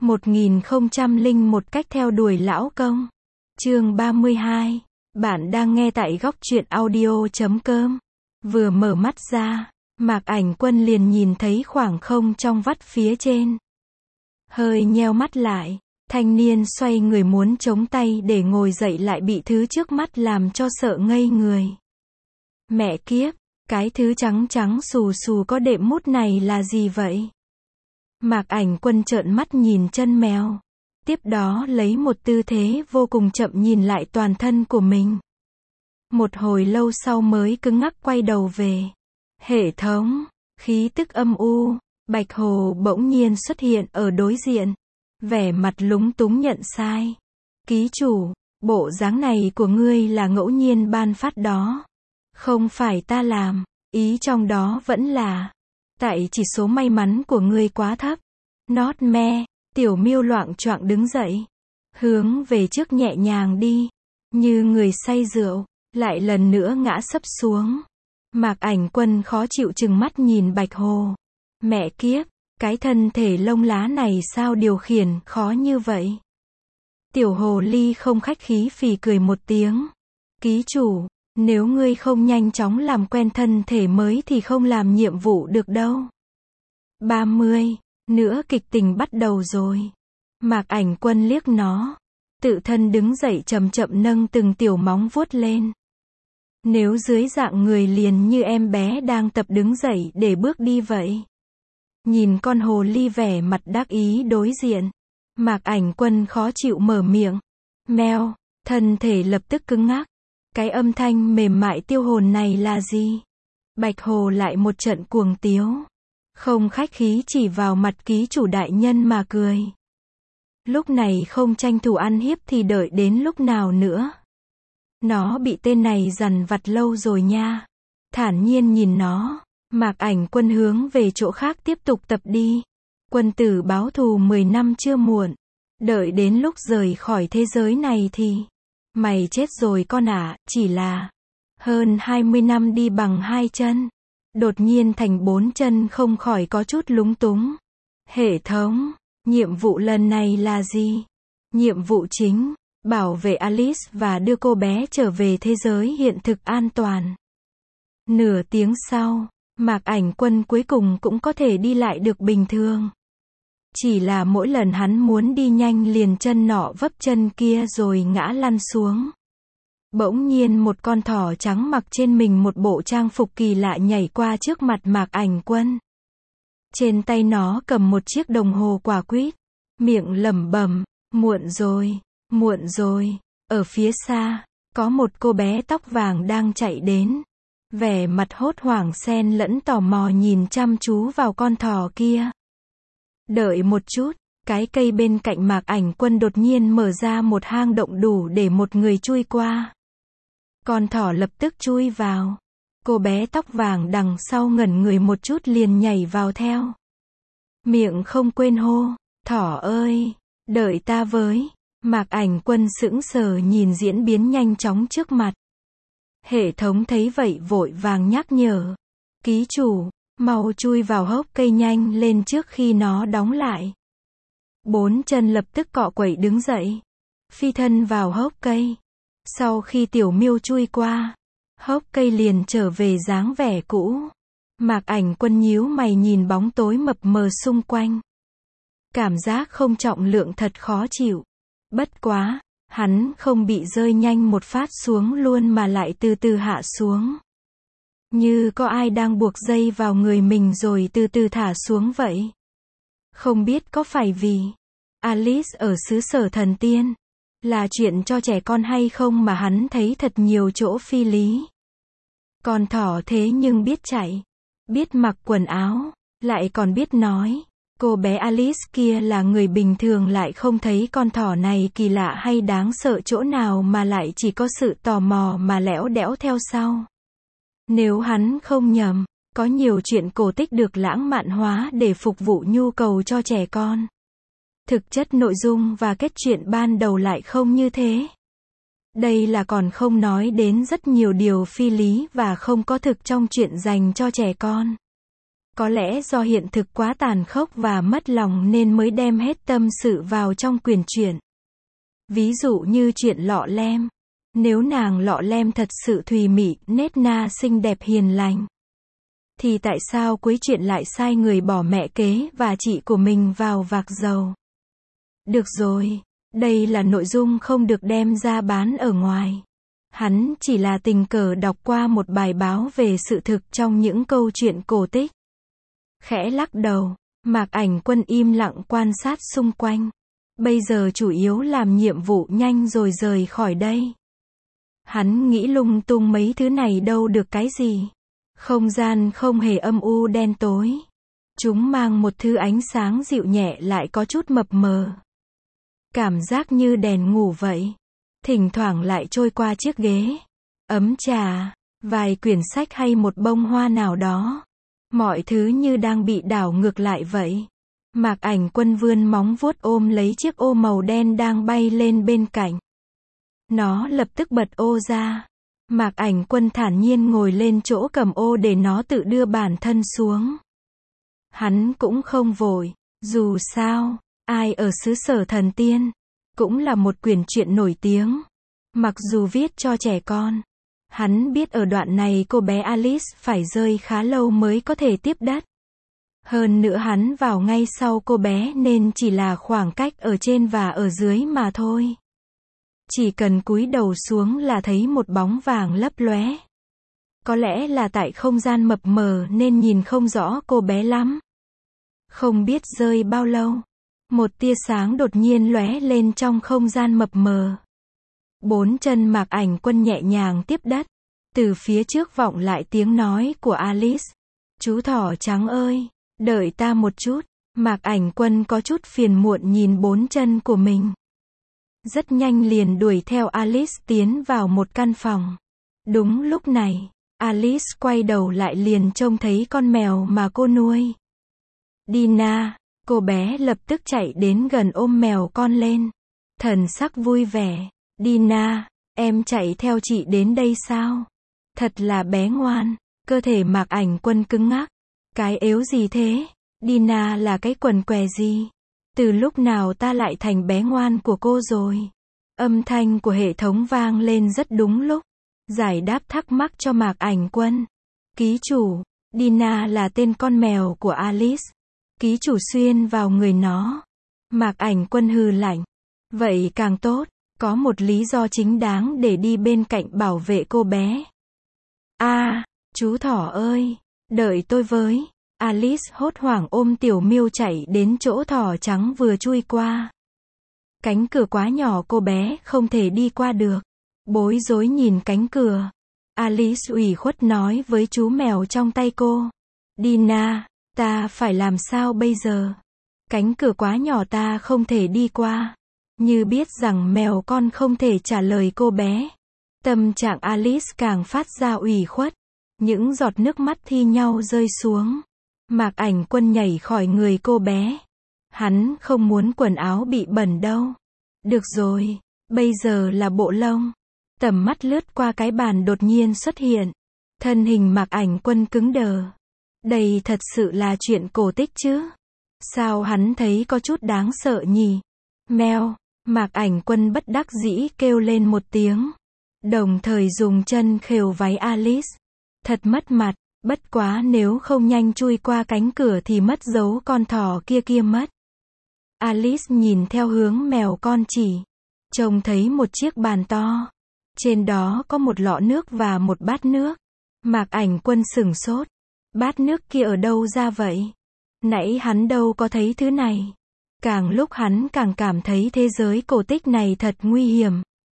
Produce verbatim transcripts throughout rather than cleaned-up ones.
một nghìn không trăm lẻ một cách theo đuổi lão công. Chương ba mươi hai. Bạn đang nghe tại góc truyện audio chấm com. Vừa mở mắt ra, Mạc Ảnh Quân liền nhìn thấy khoảng không trong vắt phía trên. Hơi nheo mắt lại, thanh niên xoay người muốn chống tay để ngồi dậy lại bị thứ trước mắt làm cho sợ ngây người. Mẹ kiếp, cái thứ trắng trắng xù xù có đệm mút này là gì vậy? Mạc Ảnh Quân trợn mắt nhìn chân mèo. Tiếp đó lấy một tư thế vô cùng chậm nhìn lại toàn thân của mình. Một hồi lâu sau mới cứng ngắc quay đầu về. Hệ thống, khí tức âm u, Bạch Hồ bỗng nhiên xuất hiện ở đối diện. Vẻ mặt lúng túng nhận sai. Ký chủ, bộ dáng này của ngươi là ngẫu nhiên ban phát đó. Không phải ta làm, ý trong đó vẫn là, tại chỉ số may mắn của ngươi quá thấp. Not me, Tiểu Miêu loạng choạng đứng dậy. Hướng về trước nhẹ nhàng đi. Như người say rượu, lại lần nữa ngã sấp xuống. Mạc Ảnh Quân khó chịu chừng mắt nhìn Bạch Hồ. Mẹ kiếp, cái thân thể lông lá này sao điều khiển khó như vậy? Tiểu Hồ Ly không khách khí phì cười một tiếng. Ký chủ, nếu ngươi không nhanh chóng làm quen thân thể mới thì không làm nhiệm vụ được đâu. ba mươi. Nữa kịch tình bắt đầu rồi. Mạc Ảnh Quân liếc nó. Tự thân đứng dậy chậm chậm nâng từng tiểu móng vuốt lên. Nếu dưới dạng người liền như em bé đang tập đứng dậy để bước đi vậy. Nhìn con hồ ly vẻ mặt đắc ý đối diện. Mạc Ảnh Quân khó chịu mở miệng. Meo, thân thể lập tức cứng ngắc. Cái âm thanh mềm mại tiêu hồn này là gì? Bạch Hồ lại một trận cuồng tiếu. Không khách khí chỉ vào mặt ký chủ đại nhân mà cười. Lúc này không tranh thủ ăn hiếp thì đợi đến lúc nào nữa? Nó bị tên này dằn vặt lâu rồi nha. Thản nhiên nhìn nó, Mạc Ảnh Quân hướng về chỗ khác tiếp tục tập đi. Quân tử báo thù mười năm chưa muộn. Đợi đến lúc rời khỏi thế giới này thì mày chết rồi con ạ, chỉ là hơn hai mươi năm đi bằng hai chân. Đột nhiên thành bốn chân không khỏi có chút lúng túng. Hệ thống, nhiệm vụ lần này là gì? Nhiệm vụ chính, bảo vệ Alice và đưa cô bé trở về thế giới hiện thực an toàn. Nửa tiếng sau, Mạc Ảnh Quân cuối cùng cũng có thể đi lại được bình thường. Chỉ là mỗi lần hắn muốn đi nhanh liền chân nọ vấp chân kia rồi ngã lăn xuống. Bỗng nhiên một con thỏ trắng mặc trên mình một bộ trang phục kỳ lạ nhảy qua trước mặt Mạc Ảnh Quân. Trên tay nó cầm một chiếc đồng hồ quả quýt. Miệng lẩm bẩm, muộn rồi, muộn rồi. Ở phía xa, có một cô bé tóc vàng đang chạy đến. Vẻ mặt hốt hoảng xen lẫn tò mò nhìn chăm chú vào con thỏ kia. Đợi một chút, cái cây bên cạnh Mạc Ảnh Quân đột nhiên mở ra một hang động đủ để một người chui qua. Con thỏ lập tức chui vào. Cô bé tóc vàng đằng sau ngẩn người một chút liền nhảy vào theo. Miệng không quên hô, thỏ ơi, đợi ta với. Mạc Ảnh Quân sững sờ nhìn diễn biến nhanh chóng trước mặt. Hệ thống thấy vậy vội vàng nhắc nhở. Ký chủ, mau chui vào hốc cây nhanh lên trước khi nó đóng lại. Bốn chân lập tức cọ quậy đứng dậy. Phi thân vào hốc cây. Sau khi Tiểu Miêu chui qua, hốc cây liền trở về dáng vẻ cũ. Mạc Ảnh Quân nhíu mày nhìn bóng tối mập mờ xung quanh. Cảm giác không trọng lượng thật khó chịu. Bất quá, hắn không bị rơi nhanh một phát xuống luôn mà lại từ từ hạ xuống. Như có ai đang buộc dây vào người mình rồi từ từ thả xuống vậy. Không biết có phải vì Alice ở xứ sở thần tiên là chuyện cho trẻ con hay không mà hắn thấy thật nhiều chỗ phi lý. Con thỏ thế nhưng biết chạy, biết mặc quần áo, lại còn biết nói. Cô bé Alice kia là người bình thường lại không thấy con thỏ này kỳ lạ hay đáng sợ chỗ nào mà lại chỉ có sự tò mò mà lẽo đẽo theo sau. Nếu hắn không nhầm, có nhiều chuyện cổ tích được lãng mạn hóa để phục vụ nhu cầu cho trẻ con. Thực chất nội dung và kết truyện ban đầu lại không như thế. Đây là còn không nói đến rất nhiều điều phi lý và không có thực trong chuyện dành cho trẻ con. Có lẽ do hiện thực quá tàn khốc và mất lòng nên mới đem hết tâm sự vào trong quyển truyện. Ví dụ như chuyện Lọ Lem. Nếu nàng Lọ Lem thật sự thùy mị, nết na xinh đẹp hiền lành, thì tại sao cuối chuyện lại sai người bỏ mẹ kế và chị của mình vào vạc dầu? Được rồi, đây là nội dung không được đem ra bán ở ngoài. Hắn chỉ là tình cờ đọc qua một bài báo về sự thực trong những câu chuyện cổ tích. Khẽ lắc đầu, Mạc Ảnh Quân im lặng quan sát xung quanh. Bây giờ chủ yếu làm nhiệm vụ nhanh rồi rời khỏi đây. Hắn nghĩ lung tung mấy thứ này đâu được cái gì. Không gian không hề âm u đen tối. Chúng mang một thứ ánh sáng dịu nhẹ lại có chút mập mờ. Cảm giác như đèn ngủ vậy. Thỉnh thoảng lại trôi qua chiếc ghế, ấm trà, vài quyển sách hay một bông hoa nào đó. Mọi thứ như đang bị đảo ngược lại vậy. Mạc Ảnh Quân vươn móng vuốt ôm lấy chiếc ô màu đen đang bay lên bên cạnh. Nó lập tức bật ô ra. Mạc Ảnh Quân thản nhiên ngồi lên chỗ cầm ô để nó tự đưa bản thân xuống. Hắn cũng không vội, dù sao, Ai ở xứ sở thần tiên, cũng là một quyển truyện nổi tiếng. Mặc dù viết cho trẻ con, hắn biết ở đoạn này cô bé Alice phải rơi khá lâu mới có thể tiếp đất. Hơn nữa hắn vào ngay sau cô bé nên chỉ là khoảng cách ở trên và ở dưới mà thôi. Chỉ cần cúi đầu xuống là thấy một bóng vàng lấp lóe. Có lẽ là tại không gian mập mờ nên nhìn không rõ cô bé lắm. Không biết rơi bao lâu, một tia sáng đột nhiên lóe lên trong không gian mập mờ. Bốn chân Mạc Ảnh Quân nhẹ nhàng tiếp đất. Từ phía trước vọng lại tiếng nói của Alice. Chú thỏ trắng ơi, đợi ta một chút. Mạc Ảnh Quân có chút phiền muộn nhìn bốn chân của mình. Rất nhanh liền đuổi theo Alice tiến vào một căn phòng. Đúng lúc này, Alice quay đầu lại liền trông thấy con mèo mà cô nuôi. Dina, cô bé lập tức chạy đến gần ôm mèo con lên. Thần sắc vui vẻ. Dina, em chạy theo chị đến đây sao? Thật là bé ngoan. Cơ thể Mạc Ảnh Quân cứng ngắc. Cái yếu gì thế? Dina là cái quần què gì? Từ lúc nào ta lại thành bé ngoan của cô rồi? Âm thanh của hệ thống vang lên rất đúng lúc. Giải đáp thắc mắc cho Mạc Ảnh Quân. Ký chủ, Dina là tên con mèo của Alice. Ký chủ xuyên vào người nó. Mạc Ảnh Quân hừ lạnh. Vậy càng tốt, có một lý do chính đáng để đi bên cạnh bảo vệ cô bé. A, à, chú thỏ ơi, đợi tôi với. Alice hốt hoảng ôm tiểu miêu chạy đến chỗ thỏ trắng vừa chui qua. Cánh cửa quá nhỏ cô bé không thể đi qua được. Bối rối nhìn cánh cửa. Alice ủy khuất nói với chú mèo trong tay cô. Dina, ta phải làm sao bây giờ? Cánh cửa quá nhỏ ta không thể đi qua. Như biết rằng mèo con không thể trả lời cô bé. Tâm trạng Alice càng phát ra ủy khuất. Những giọt nước mắt thi nhau rơi xuống. Mạc Ảnh Quân nhảy khỏi người cô bé. Hắn không muốn quần áo bị bẩn đâu. Được rồi, bây giờ là bộ lông. Tầm mắt lướt qua cái bàn đột nhiên xuất hiện. Thân hình Mạc Ảnh Quân cứng đờ. Đây thật sự là chuyện cổ tích chứ? Sao hắn thấy có chút đáng sợ nhỉ? Mèo, Mạc Ảnh Quân bất đắc dĩ kêu lên một tiếng. Đồng thời dùng chân khều váy Alice. Thật mất mặt, bất quá nếu không nhanh chui qua cánh cửa thì mất dấu con thỏ kia kia mất. Alice nhìn theo hướng mèo con chỉ. Trông thấy một chiếc bàn to. Trên đó có một lọ nước và một bát nước. Mạc Ảnh Quân sửng sốt. Bát nước kia ở đâu ra vậy? Nãy hắn đâu có thấy thứ này. Càng lúc hắn càng cảm thấy thế giới cổ tích này thật nguy hiểm.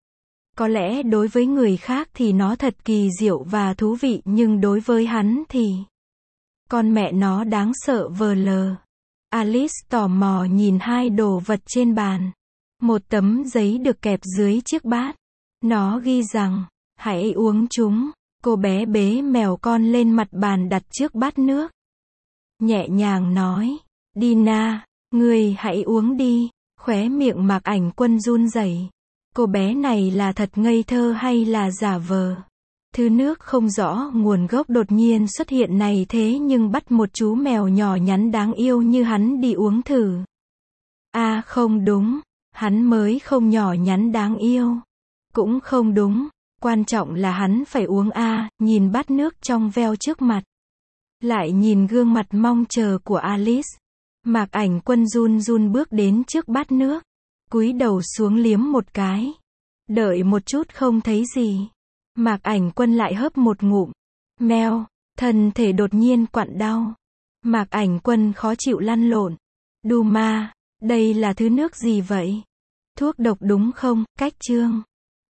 Có lẽ đối với người khác thì nó thật kỳ diệu và thú vị nhưng đối với hắn thì... Con mẹ nó đáng sợ vờ lờ. Alice tò mò nhìn hai đồ vật trên bàn. Một tấm giấy được kẹp dưới chiếc bát. Nó ghi rằng, hãy uống chúng. Cô bé bế mèo con lên mặt bàn đặt trước bát nước. Nhẹ nhàng nói, Dina, ngươi hãy uống đi. Khóe miệng Mạc Ảnh Quân run rẩy. Cô bé này là thật ngây thơ hay là giả vờ? Thứ nước không rõ nguồn gốc đột nhiên xuất hiện này thế nhưng bắt một chú mèo nhỏ nhắn đáng yêu như hắn đi uống thử. À không đúng, hắn mới không nhỏ nhắn đáng yêu. Cũng không đúng, quan trọng là hắn phải uống a, nhìn bát nước trong veo trước mặt. Lại nhìn gương mặt mong chờ của Alice. Mạc Ảnh Quân run run bước đến trước bát nước, cúi đầu xuống liếm một cái. Đợi một chút không thấy gì. Mạc Ảnh Quân lại hớp một ngụm. Meo, thân thể đột nhiên quặn đau. Mạc Ảnh Quân khó chịu lăn lộn. Đù ma, đây là thứ nước gì vậy? Thuốc độc đúng không, Cách Trương?